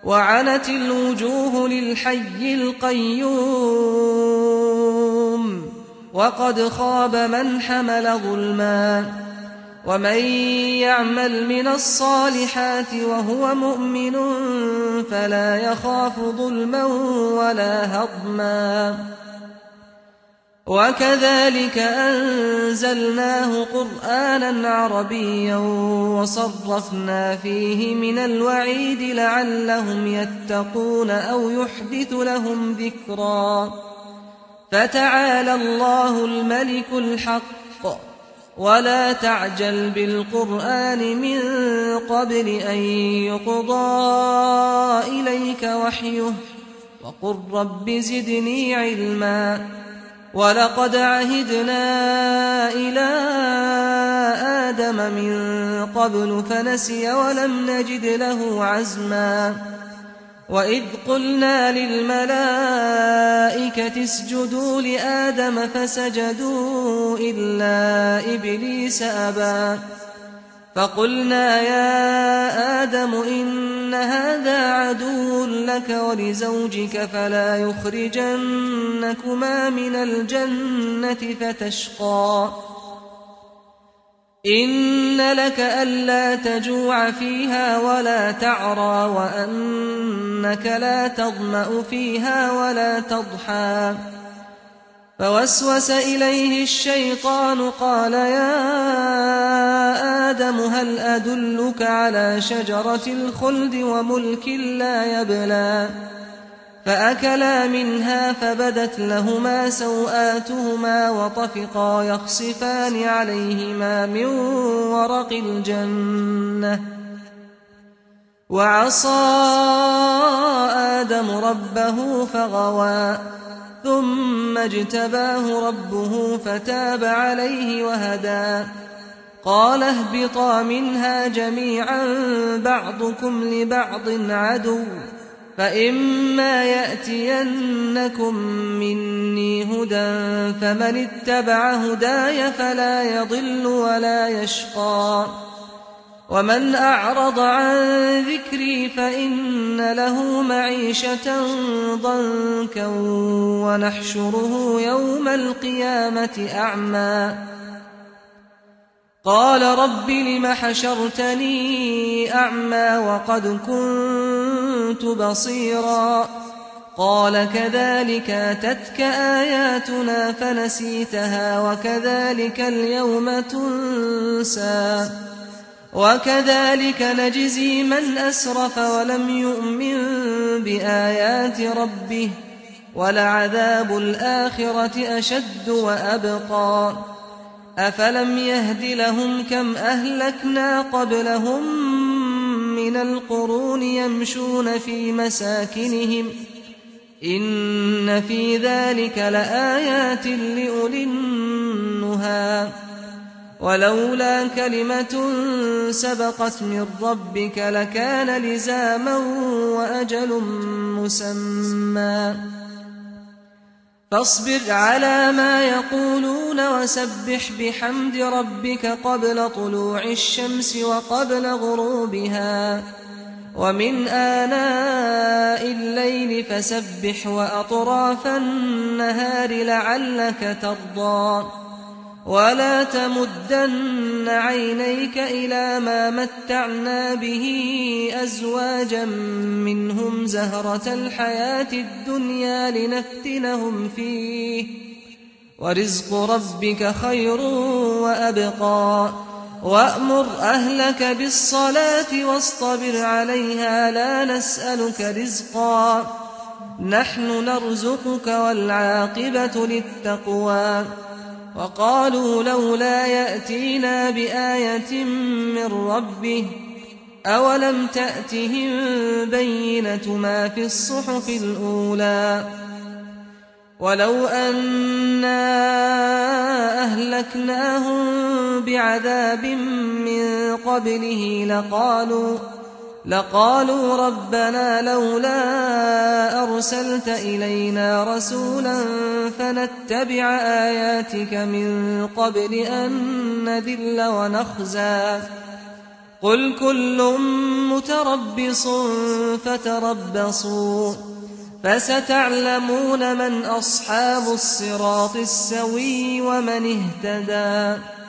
وعنت الوجوه للحي القيوم وقد خاب من حمل ظلما ومن يعمل من الصالحات وهو مؤمن فلا يخاف ظلما ولا هضما وكذلك أنزلناه قرآنا عربيا وصرفنا فيه من الوعيد لعلهم يتقون أو يحدث لهم ذكرا فتعالى الله الملك الحق ولا تعجل بالقرآن من قبل أن يقضى إليك وحيه وقل رب زدني علما ولقد عهدنا إلى آدم من قبل فنسي ولم نجد له عزما وإذ قلنا للملائكة اسجدوا لآدم فسجدوا إلا إبليس أبى فقلنا يا آدم إن هذا عدو لك ولزوجك فلا يخرجنكما من الجنة فتشقى إن لك ألا تجوع فيها ولا تعرى وأنك لا تظمأ فيها ولا تضحى فوسوس إليه الشيطان قال يا آدم هل أدلك على شجرة الخلد وملك لا يبلى فأكلا منها فبدت لهما سوآتهما وطفقا يخصفان عليهما من ورق الجنة وعصى آدم ربه فغوى ثم اجتباه ربه فتاب عليه وهدى قال اهبطا منها جميعا بعضكم لبعض عدو فإما يأتينكم مني هدى فمن اتبع هداي فلا يضل ولا يشقى ومن أعرض عن ذكري فإن له معيشة ضنكا ونحشره يوم القيامة أعمى قال رب لم حشرتني أعمى وقد كنت بصيرا قال كذلك أتتك آياتنا فنسيتها وكذلك اليوم تنسى وكذلك نجزي من أسرف ولم يؤمن بآيات ربه ولعذاب الآخرة أشد وأبقى أفلم يهد لهم كم أهلكنا قبلهم من القرون يمشون في مساكنهم إن في ذلك لآيات لأولي النهى ولولا كلمة سبقت من ربك لكان لزاما وأجل مسمى فاصبر على ما يقولون وسبح بحمد ربك قبل طلوع الشمس وقبل غروبها ومن آناء الليل فسبح وأطراف النهار لعلك ترضى ولا تمدن عينيك إلى ما متعنا به أزواجا منهم زهرة الحياة الدنيا لنفتنهم فيه ورزق ربك خير وأبقى وأمر أهلك بالصلاة واصطبر عليها لا نسألك رزقا نحن نرزقك والعاقبة للتقوى وقالوا لولا يأتينا بآية من ربه أولم تأتهم بينة ما في الصحف الأولى ولو أنا أهلكناهم بعذاب من قبله لقالوا ربنا لولا أرسلت إلينا رسولا فنتبع آياتك من قبل أن نذل ونخزى قل كل متربص فتربصوا فستعلمون من أصحاب الصراط السوي ومن اهتدى